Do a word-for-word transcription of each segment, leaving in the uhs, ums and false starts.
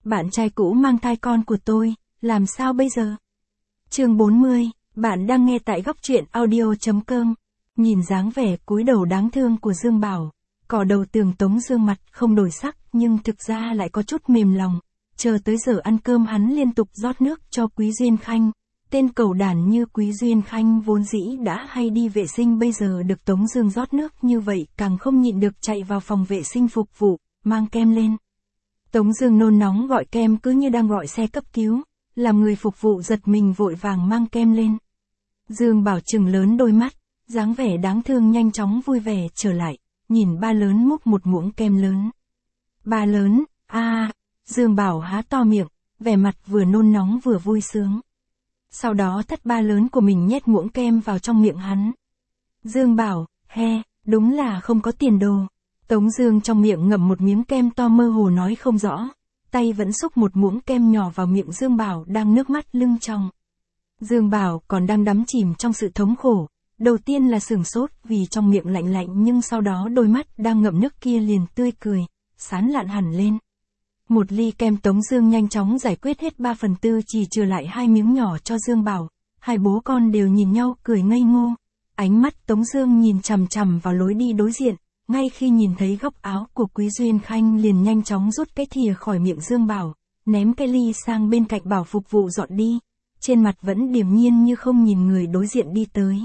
bạn trai cũ mang thai con của tôi, làm sao bây giờ? Chương bốn mươi, bạn đang nghe tại góc truyện audio chấm com. Nhìn dáng vẻ cúi đầu đáng thương của Dương Bảo, cỏ đầu tường Tống Dương mặt không đổi sắc nhưng thực ra lại có chút mềm lòng. Chờ tới giờ ăn cơm hắn liên tục rót nước cho Quý Duyên Khanh. Tên cẩu đản như Quý Duyên Khanh vốn dĩ đã hay đi vệ sinh, bây giờ được Tống Dương rót nước như vậy càng không nhịn được chạy vào phòng vệ sinh phục vụ, mang kem lên. Tống Dương nôn nóng gọi kem cứ như đang gọi xe cấp cứu, làm người phục vụ giật mình vội vàng mang kem lên. Dương Bảo trừng lớn đôi mắt, dáng vẻ đáng thương nhanh chóng vui vẻ trở lại, nhìn ba lớn múc một muỗng kem lớn. Ba lớn, a, à, Dương Bảo há to miệng, vẻ mặt vừa nôn nóng vừa vui sướng. Sau đó thất ba lớn của mình nhét muỗng kem vào trong miệng hắn. Dương Bảo, he, đúng là không có tiền đồ. Tống Dương trong miệng ngậm một miếng kem to mơ hồ nói không rõ, tay vẫn xúc một muỗng kem nhỏ vào miệng Dương Bảo đang nước mắt lưng tròng. Dương Bảo còn đang đắm chìm trong sự thống khổ, đầu tiên là sửng sốt vì trong miệng lạnh lạnh nhưng sau đó đôi mắt đang ngậm nước kia liền tươi cười, sán lạn hẳn lên. Một ly kem Tống Dương nhanh chóng giải quyết hết ba phần tư, chỉ trừ lại hai miếng nhỏ cho Dương Bảo. Hai bố con đều nhìn nhau cười ngây ngô. Ánh mắt Tống Dương nhìn chằm chằm vào lối đi đối diện, ngay khi nhìn thấy góc áo của Quý Duyên Khanh liền nhanh chóng rút cái thìa khỏi miệng Dương Bảo, ném cái ly sang bên cạnh bảo phục vụ dọn đi. Trên mặt vẫn điềm nhiên như không nhìn người đối diện đi tới.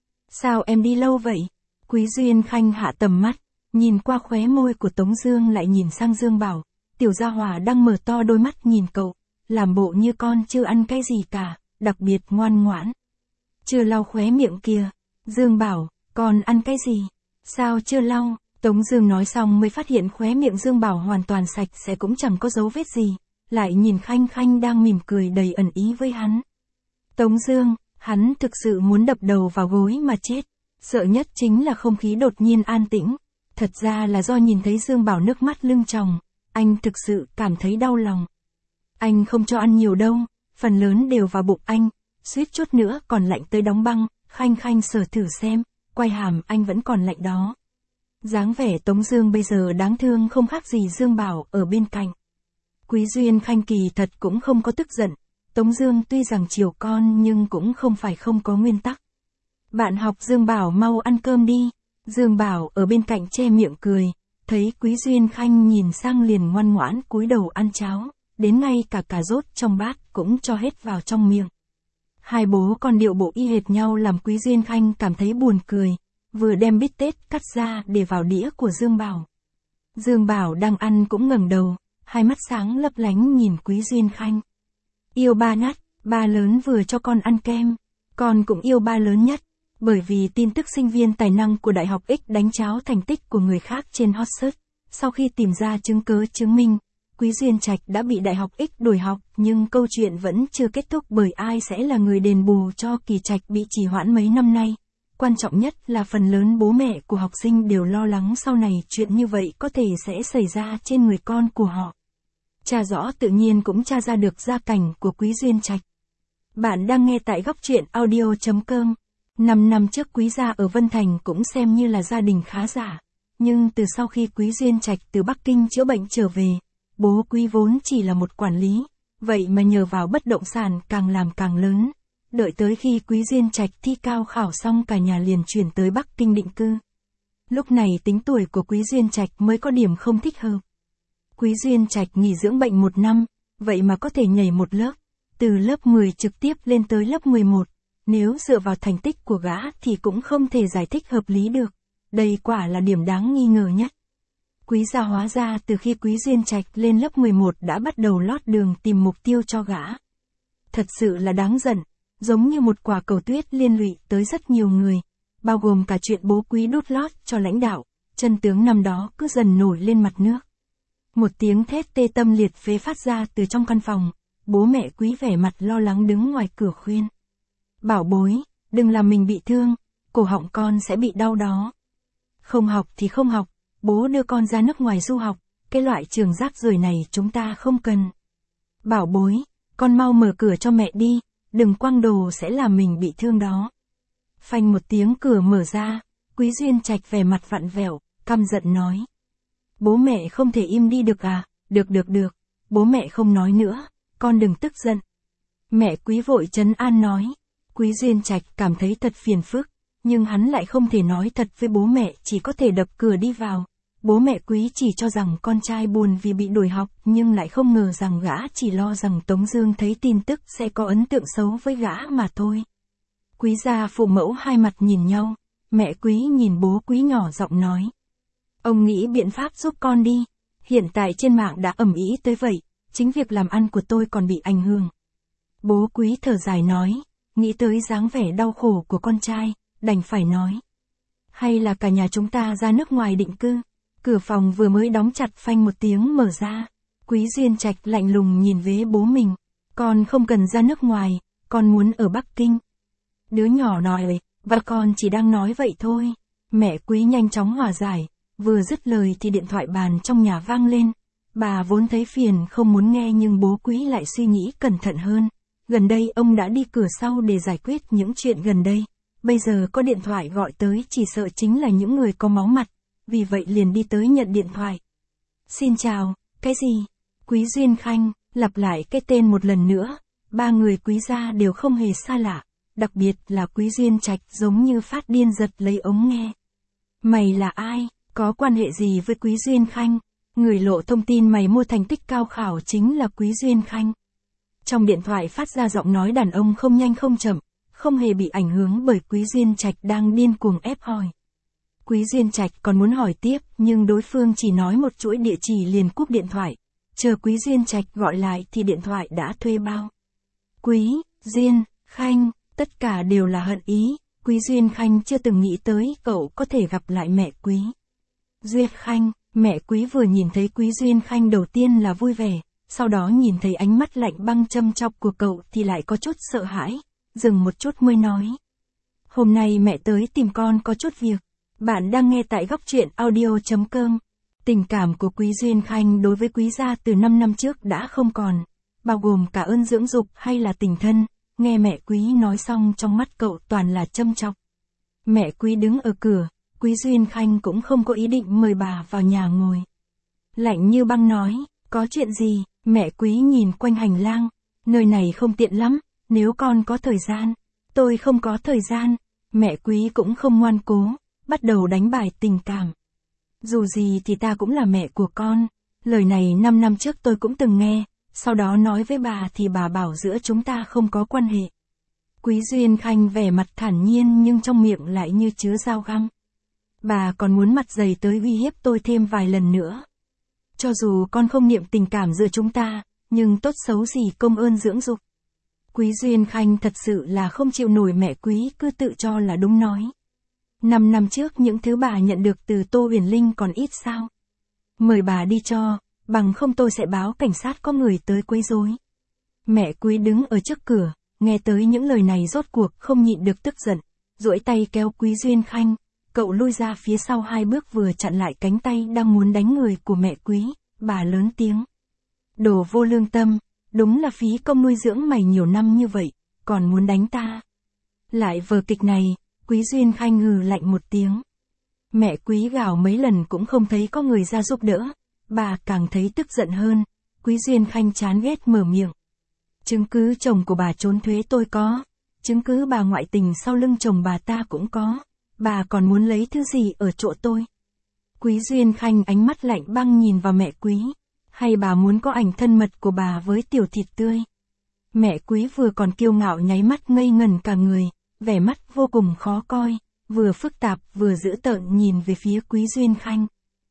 Sao em đi lâu vậy? Quý Duyên Khanh hạ tầm mắt, nhìn qua khóe môi của Tống Dương lại nhìn sang Dương Bảo. Tiểu Gia Hỏa đang mở to đôi mắt nhìn cậu, làm bộ như con chưa ăn cái gì cả, đặc biệt ngoan ngoãn. Chưa lau khóe miệng kìa. Dương Bảo, con ăn cái gì? Sao chưa lau? Tống Dương nói xong mới phát hiện khóe miệng Dương Bảo hoàn toàn sạch sẽ cũng chẳng có dấu vết gì, lại nhìn Khanh Khanh đang mỉm cười đầy ẩn ý với hắn. Tống Dương, hắn thực sự muốn đập đầu vào gối mà chết. Sợ nhất chính là không khí đột nhiên an tĩnh. Thật ra là do nhìn thấy Dương Bảo nước mắt lưng tròng, anh thực sự cảm thấy đau lòng. Anh không cho ăn nhiều đâu, phần lớn đều vào bụng anh, suýt chút nữa còn lạnh tới đóng băng. Khanh Khanh sờ thử xem, quai hàm anh vẫn còn lạnh đó. Dáng vẻ Tống Dương bây giờ đáng thương không khác gì Dương Bảo ở bên cạnh. Quý Duyên Khanh kỳ thật cũng không có tức giận. Tống Dương tuy rằng chiều con nhưng cũng không phải không có nguyên tắc. Bạn học Dương Bảo mau ăn cơm đi. Dương Bảo ở bên cạnh che miệng cười, thấy Quý Duyên Khanh nhìn sang liền ngoan ngoãn cúi đầu ăn cháo, đến ngay cả cà rốt trong bát cũng cho hết vào trong miệng. Hai bố con điệu bộ y hệt nhau làm Quý Duyên Khanh cảm thấy buồn cười, vừa đem bít tết cắt ra để vào đĩa của Dương Bảo. Dương Bảo đang ăn cũng ngẩng đầu, hai mắt sáng lấp lánh nhìn Quý Duyên Khanh. Yêu ba nhất, ba lớn vừa cho con ăn kem, con cũng yêu ba lớn nhất, bởi vì tin tức sinh viên tài năng của Đại học X đánh cháo thành tích của người khác trên hot search. Sau khi tìm ra chứng cứ chứng minh, Quý Duyên Trạch đã bị Đại học X đuổi học, nhưng câu chuyện vẫn chưa kết thúc bởi ai sẽ là người đền bù cho Kỳ Trạch bị trì hoãn mấy năm nay. Quan trọng nhất là phần lớn bố mẹ của học sinh đều lo lắng sau này chuyện như vậy có thể sẽ xảy ra trên người con của họ. Tra rõ tự nhiên cũng tra ra được gia cảnh của Quý Duyên Trạch. Bạn đang nghe tại góc truyện audio chấm com. Năm năm trước Quý gia ở Vân Thành cũng xem như là gia đình khá giả. Nhưng từ sau khi Quý Duyên Trạch từ Bắc Kinh chữa bệnh trở về, bố Quý vốn chỉ là một quản lý, vậy mà nhờ vào bất động sản càng làm càng lớn. Đợi tới khi Quý Duyên Trạch thi cao khảo xong cả nhà liền chuyển tới Bắc Kinh định cư. Lúc này tính tuổi của Quý Duyên Trạch mới có điểm không thích hợp. Quý Duyên Trạch nghỉ dưỡng bệnh một năm, vậy mà có thể nhảy một lớp, từ lớp mười trực tiếp lên tới lớp mười một. Nếu dựa vào thành tích của gã thì cũng không thể giải thích hợp lý được. Đây quả là điểm đáng nghi ngờ nhất. Quý gia hóa ra từ khi Quý Duyên Trạch lên lớp mười một đã bắt đầu lót đường tìm mục tiêu cho gã. Thật sự là đáng giận, giống như một quả cầu tuyết liên lụy tới rất nhiều người, bao gồm cả chuyện bố Quý đút lót cho lãnh đạo, chân tướng năm đó cứ dần nổi lên mặt nước. Một tiếng thét tê tâm liệt phế phát ra từ trong căn phòng, bố mẹ Quý vẻ mặt lo lắng đứng ngoài cửa khuyên. Bảo bối, đừng làm mình bị thương, cổ họng con sẽ bị đau đó. Không học thì không học, bố đưa con ra nước ngoài du học, cái loại trường rác rưởi này chúng ta không cần. Bảo bối, con mau mở cửa cho mẹ đi, đừng quăng đồ sẽ làm mình bị thương đó. Phanh một tiếng cửa mở ra, Quý Duyên Trạch vẻ mặt vặn vẹo, căm giận nói. Bố mẹ không thể im đi được à, được được được, bố mẹ không nói nữa, con đừng tức giận. Mẹ Quý vội trấn an nói. Quý Duyên Trạch cảm thấy thật phiền phức, nhưng hắn lại không thể nói thật với bố mẹ, chỉ có thể đập cửa đi vào. Bố mẹ Quý chỉ cho rằng con trai buồn vì bị đuổi học, nhưng lại không ngờ rằng gã chỉ lo rằng Tống Dương thấy tin tức sẽ có ấn tượng xấu với gã mà thôi. Quý gia phụ mẫu hai mặt nhìn nhau, mẹ Quý nhìn bố Quý nhỏ giọng nói. Ông nghĩ biện pháp giúp con đi, hiện tại trên mạng đã ầm ĩ tới vậy, chính việc làm ăn của tôi còn bị ảnh hưởng. Bố Quý thở dài nói, nghĩ tới dáng vẻ đau khổ của con trai, đành phải nói. Hay là cả nhà chúng ta ra nước ngoài định cư. Cửa phòng vừa mới đóng chặt phanh một tiếng mở ra. Quý Duyên Trạch lạnh lùng nhìn về bố mình. Con không cần ra nước ngoài, con muốn ở Bắc Kinh. Đứa nhỏ nói, và con chỉ đang nói vậy thôi. Mẹ Quý nhanh chóng hòa giải, vừa dứt lời thì điện thoại bàn trong nhà vang lên. Bà vốn thấy phiền không muốn nghe nhưng bố Quý lại suy nghĩ cẩn thận hơn. Gần đây ông đã đi cửa sau để giải quyết những chuyện gần đây. Bây giờ có điện thoại gọi tới chỉ sợ chính là những người có máu mặt. Vì vậy liền đi tới nhận điện thoại. Xin chào, cái gì? Quý Duyên Khanh, lặp lại cái tên một lần nữa. Ba người Quý gia đều không hề xa lạ. Đặc biệt là Quý Duyên Trạch giống như phát điên giật lấy ống nghe. Mày là ai? Có quan hệ gì với Quý Duyên Khanh? Người lộ thông tin mày mua thành tích cao khảo chính là Quý Duyên Khanh. Trong điện thoại phát ra giọng nói đàn ông không nhanh không chậm, không hề bị ảnh hưởng bởi Quý Duyên Trạch đang điên cuồng ép hỏi. Quý Duyên Trạch còn muốn hỏi tiếp, nhưng đối phương chỉ nói một chuỗi địa chỉ liền cúp điện thoại. Chờ Quý Duyên Trạch gọi lại thì điện thoại đã thuê bao. Quý Duyên Khanh, tất cả đều là hận ý. Quý Duyên Khanh chưa từng nghĩ tới cậu có thể gặp lại mẹ Quý Duyên Khanh. Mẹ Quý vừa nhìn thấy Quý Duyên Khanh đầu tiên là vui vẻ, sau đó nhìn thấy ánh mắt lạnh băng châm chọc của cậu thì lại có chút sợ hãi, dừng một chút mới nói. Hôm nay mẹ tới tìm con có chút việc. Bạn đang nghe tại góc truyện audio chấm com. Tình cảm của Quý Duyên Khanh đối với Quý gia từ năm năm trước đã không còn, bao gồm cả ơn dưỡng dục hay là tình thân. Nghe mẹ Quý nói xong trong mắt cậu toàn là châm chọc. Mẹ Quý đứng ở cửa, Quý Duyên Khanh cũng không có ý định mời bà vào nhà ngồi. Lạnh như băng nói, có chuyện gì? Mẹ Quý nhìn quanh hành lang, nơi này không tiện lắm, nếu con có thời gian. Tôi không có thời gian. Mẹ Quý cũng không ngoan cố, bắt đầu đánh bài tình cảm. Dù gì thì ta cũng là mẹ của con. Lời này năm năm trước tôi cũng từng nghe, sau đó nói với bà thì bà bảo giữa chúng ta không có quan hệ. Quý Duyên Khanh vẻ mặt thản nhiên nhưng trong miệng lại như chứa dao găm. Bà còn muốn mặt dày tới uy hiếp tôi thêm vài lần nữa. Cho dù con không niệm tình cảm giữa chúng ta, nhưng tốt xấu gì công ơn dưỡng dục. Quý Duyên Khanh thật sự là không chịu nổi mẹ Quý cứ tự cho là đúng nói. Năm năm trước những thứ bà nhận được từ Tô Huyền Linh còn ít sao? Mời bà đi cho, bằng không tôi sẽ báo cảnh sát có người tới quấy rối. Mẹ Quý đứng ở trước cửa, nghe tới những lời này rốt cuộc không nhịn được tức giận, duỗi tay kéo Quý Duyên Khanh, cậu lui ra phía sau hai bước vừa chặn lại cánh tay đang muốn đánh người của mẹ Quý, bà lớn tiếng. Đồ vô lương tâm, đúng là phí công nuôi dưỡng mày nhiều năm như vậy, còn muốn đánh ta. Lại vở kịch này. Quý Duyên Khanh hừ lạnh một tiếng. Mẹ Quý gào mấy lần cũng không thấy có người ra giúp đỡ, bà càng thấy tức giận hơn. Quý Duyên Khanh chán ghét mở miệng. Chứng cứ chồng của bà trốn thuế tôi có, chứng cứ bà ngoại tình sau lưng chồng bà ta cũng có, bà còn muốn lấy thứ gì ở chỗ tôi? Quý Duyên Khanh ánh mắt lạnh băng nhìn vào mẹ Quý, hay bà muốn có ảnh thân mật của bà với tiểu thịt tươi? Mẹ Quý vừa còn kiêu ngạo nháy mắt ngây ngẩn cả người. Vẻ mắt vô cùng khó coi, vừa phức tạp vừa dữ tợn nhìn về phía Quý Duyên Khanh.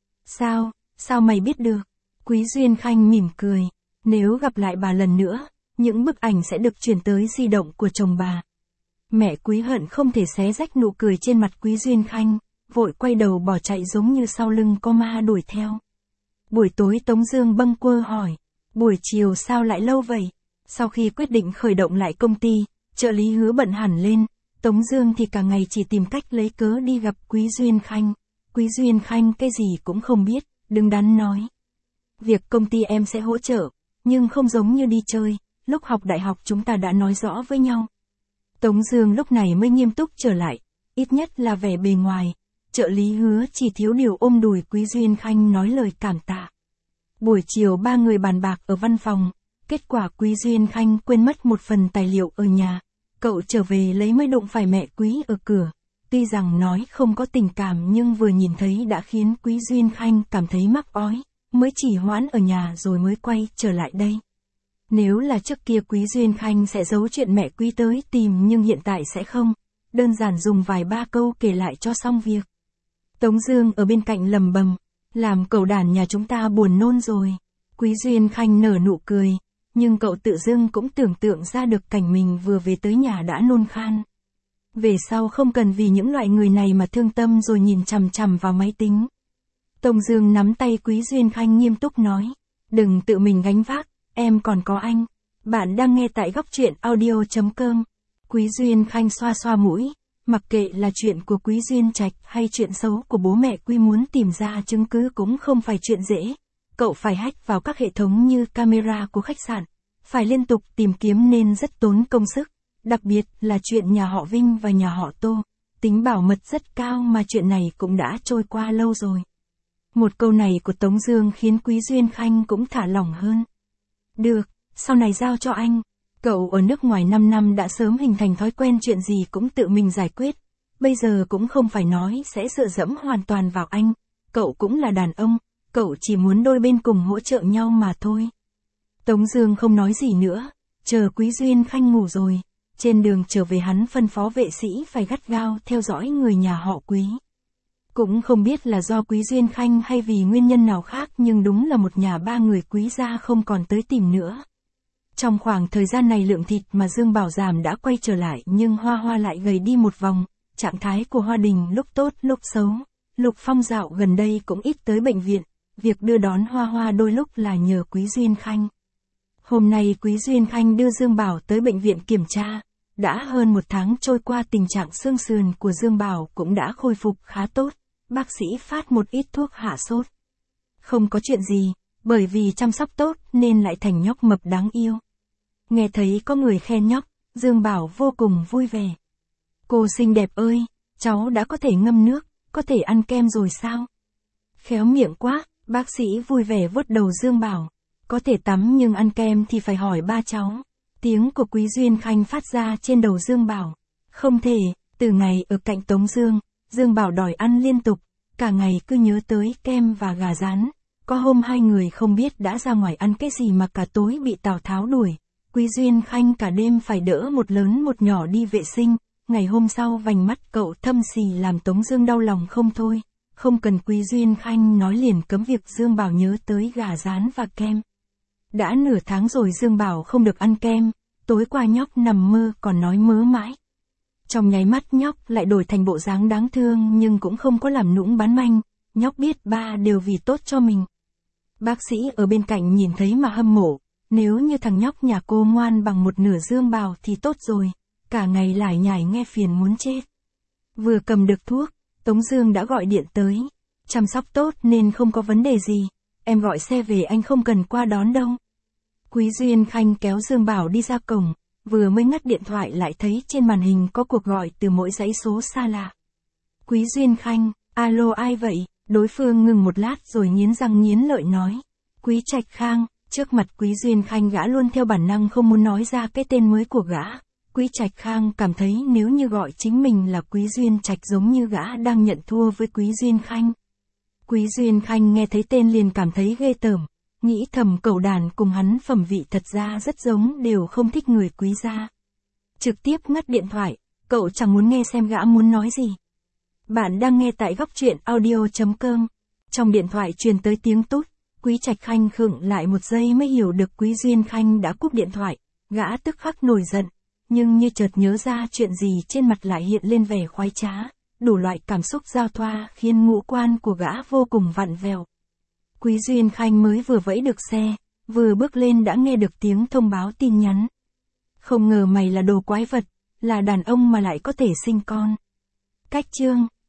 Sao, sao mày biết được? Quý Duyên Khanh mỉm cười, nếu gặp lại bà lần nữa, những bức ảnh sẽ được chuyển tới di động của chồng bà. Mẹ Quý hận không thể xé rách nụ cười trên mặt Quý Duyên Khanh, vội quay đầu bỏ chạy giống như sau lưng có ma đuổi theo. Buổi tối Tống Dương bâng quơ hỏi, buổi chiều sao lại lâu vậy? Sau khi quyết định khởi động lại công ty, trợ lý Hứa bận hẳn lên. Tống Dương thì cả ngày chỉ tìm cách lấy cớ đi gặp Quý Duyên Khanh. Quý Duyên Khanh cái gì cũng không biết, đứng đắn nói. Việc công ty em sẽ hỗ trợ, nhưng không giống như đi chơi, lúc học đại học chúng ta đã nói rõ với nhau. Tống Dương lúc này mới nghiêm túc trở lại, ít nhất là vẻ bề ngoài. Trợ lý Hứa chỉ thiếu điều ôm đùi Quý Duyên Khanh nói lời cảm tạ. Buổi chiều ba người bàn bạc ở văn phòng, kết quả Quý Duyên Khanh quên mất một phần tài liệu ở nhà. Cậu trở về lấy mới đụng phải mẹ Quý ở cửa. Tuy rằng nói không có tình cảm nhưng vừa nhìn thấy đã khiến Quý Duyên Khanh cảm thấy mắc ói, mới chỉ hoãn ở nhà rồi mới quay trở lại đây. Nếu là trước kia Quý Duyên Khanh sẽ giấu chuyện mẹ Quý tới tìm nhưng hiện tại sẽ không, đơn giản dùng vài ba câu kể lại cho xong việc. Tống Dương ở bên cạnh lầm bầm, làm cậu đàn nhà chúng ta buồn nôn rồi. Quý Duyên Khanh nở nụ cười, nhưng cậu tự dưng cũng tưởng tượng ra được cảnh mình vừa về tới nhà đã nôn khan. Về sau không cần vì những loại người này mà thương tâm rồi nhìn chằm chằm vào máy tính. Tống Dương nắm tay Quý Duyên Khanh nghiêm túc nói, đừng tự mình gánh vác, em còn có anh. Bạn đang nghe tại góc truyện audio chấm com. Quý Duyên Khanh xoa xoa mũi, mặc kệ là chuyện của Quý Duyên Trạch hay chuyện xấu của bố mẹ Quý muốn tìm ra chứng cứ cũng không phải chuyện dễ. Cậu phải hack vào các hệ thống như camera của khách sạn, phải liên tục tìm kiếm nên rất tốn công sức, đặc biệt là chuyện nhà họ Vinh và nhà họ Tô, tính bảo mật rất cao mà chuyện này cũng đã trôi qua lâu rồi. Một câu này của Tống Dương khiến Quý Duyên Khanh cũng thả lỏng hơn. Được, sau này giao cho anh. Cậu ở nước ngoài năm năm đã sớm hình thành thói quen chuyện gì cũng tự mình giải quyết, bây giờ cũng không phải nói sẽ dựa dẫm hoàn toàn vào anh, cậu cũng là đàn ông, cậu chỉ muốn đôi bên cùng hỗ trợ nhau mà thôi. Tống Dương không nói gì nữa, chờ Quý Duyên Khanh ngủ rồi, trên đường trở về hắn phân phó vệ sĩ phải gắt gao theo dõi người nhà họ Quý. Cũng không biết là do Quý Duyên Khanh hay vì nguyên nhân nào khác nhưng đúng là một nhà ba người Quý gia không còn tới tìm nữa. Trong khoảng thời gian này lượng thịt mà Dương Bảo giảm đã quay trở lại nhưng Hoa Hoa lại gầy đi một vòng, trạng thái của Hoa Đình lúc tốt lúc xấu. Lục Phong dạo gần đây cũng ít tới bệnh viện, việc đưa đón Hoa Hoa đôi lúc là nhờ Quý Duyên Khanh. Hôm nay Quý Duyên Khanh đưa Dương Bảo tới bệnh viện kiểm tra, đã hơn một tháng trôi qua tình trạng xương sườn của Dương Bảo cũng đã khôi phục khá tốt, bác sĩ phát một ít thuốc hạ sốt. Không có chuyện gì, bởi vì chăm sóc tốt nên lại thành nhóc mập đáng yêu. Nghe thấy có người khen nhóc, Dương Bảo vô cùng vui vẻ. Cô xinh đẹp ơi, cháu đã có thể ngâm nước, có thể ăn kem rồi sao? Khéo miệng quá, bác sĩ vui vẻ vuốt đầu Dương Bảo. Có thể tắm nhưng ăn kem thì phải hỏi ba cháu. Tiếng của Quý Duyên Khanh phát ra trên đầu Dương Bảo. Không thể, từ ngày ở cạnh Tống Dương, Dương Bảo đòi ăn liên tục, cả ngày cứ nhớ tới kem và gà rán. Có hôm hai người không biết đã ra ngoài ăn cái gì mà cả tối bị Tào Tháo đuổi. Quý Duyên Khanh cả đêm phải đỡ một lớn một nhỏ đi vệ sinh, ngày hôm sau vành mắt cậu thâm xì làm Tống Dương đau lòng không thôi. Không cần Quý Duyên Khanh nói liền cấm việc Dương Bảo nhớ tới gà rán và kem. Đã nửa tháng rồi Dương Bảo không được ăn kem, tối qua nhóc nằm mơ còn nói mớ mãi. Trong nháy mắt nhóc lại đổi thành bộ dáng đáng thương nhưng cũng không có làm nũng bán manh, nhóc biết ba đều vì tốt cho mình. Bác sĩ ở bên cạnh nhìn thấy mà hâm mộ, nếu như thằng nhóc nhà cô ngoan bằng một nửa Dương Bảo thì tốt rồi, cả ngày lải nhải nghe phiền muốn chết. Vừa cầm được thuốc, Tống Dương đã gọi điện tới, chăm sóc tốt nên không có vấn đề gì, em gọi xe về anh không cần qua đón đâu. Quý Duyên Khanh kéo Dương Bảo đi ra cổng, vừa mới ngắt điện thoại lại thấy trên màn hình có cuộc gọi từ mỗi dãy số xa lạ. Quý Duyên Khanh, alo ai vậy? Đối phương ngừng một lát rồi nghiến răng nghiến lợi nói. Quý Trạch Khang, trước mặt Quý Duyên Khanh gã luôn theo bản năng không muốn nói ra cái tên mới của gã. Quý Trạch Khang cảm thấy nếu như gọi chính mình là Quý Duyên Trạch giống như gã đang nhận thua với Quý Duyên Khanh. Quý Duyên Khanh nghe thấy tên liền cảm thấy ghê tởm, nghĩ thầm cậu đàn cùng hắn phẩm vị thật ra rất giống, đều không thích người Quý gia. Trực tiếp ngắt điện thoại, cậu chẳng muốn nghe xem gã muốn nói gì. Bạn đang nghe tại góc truyện audio chấm com. Trong điện thoại truyền tới tiếng tút, Quý Trạch Khanh khựng lại một giây mới hiểu được Quý Duyên Khanh đã cúp điện thoại, gã tức khắc nổi giận, nhưng như chợt nhớ ra chuyện gì trên mặt lại hiện lên vẻ khoái trá, đủ loại cảm xúc giao thoa khiến ngũ quan của gã vô cùng vặn vẹo. Quý Duyên Khanh mới vừa vẫy được xe, vừa bước lên đã nghe được tiếng thông báo tin nhắn. Không ngờ mày là đồ quái vật, là đàn ông mà lại có thể sinh con. Cách chương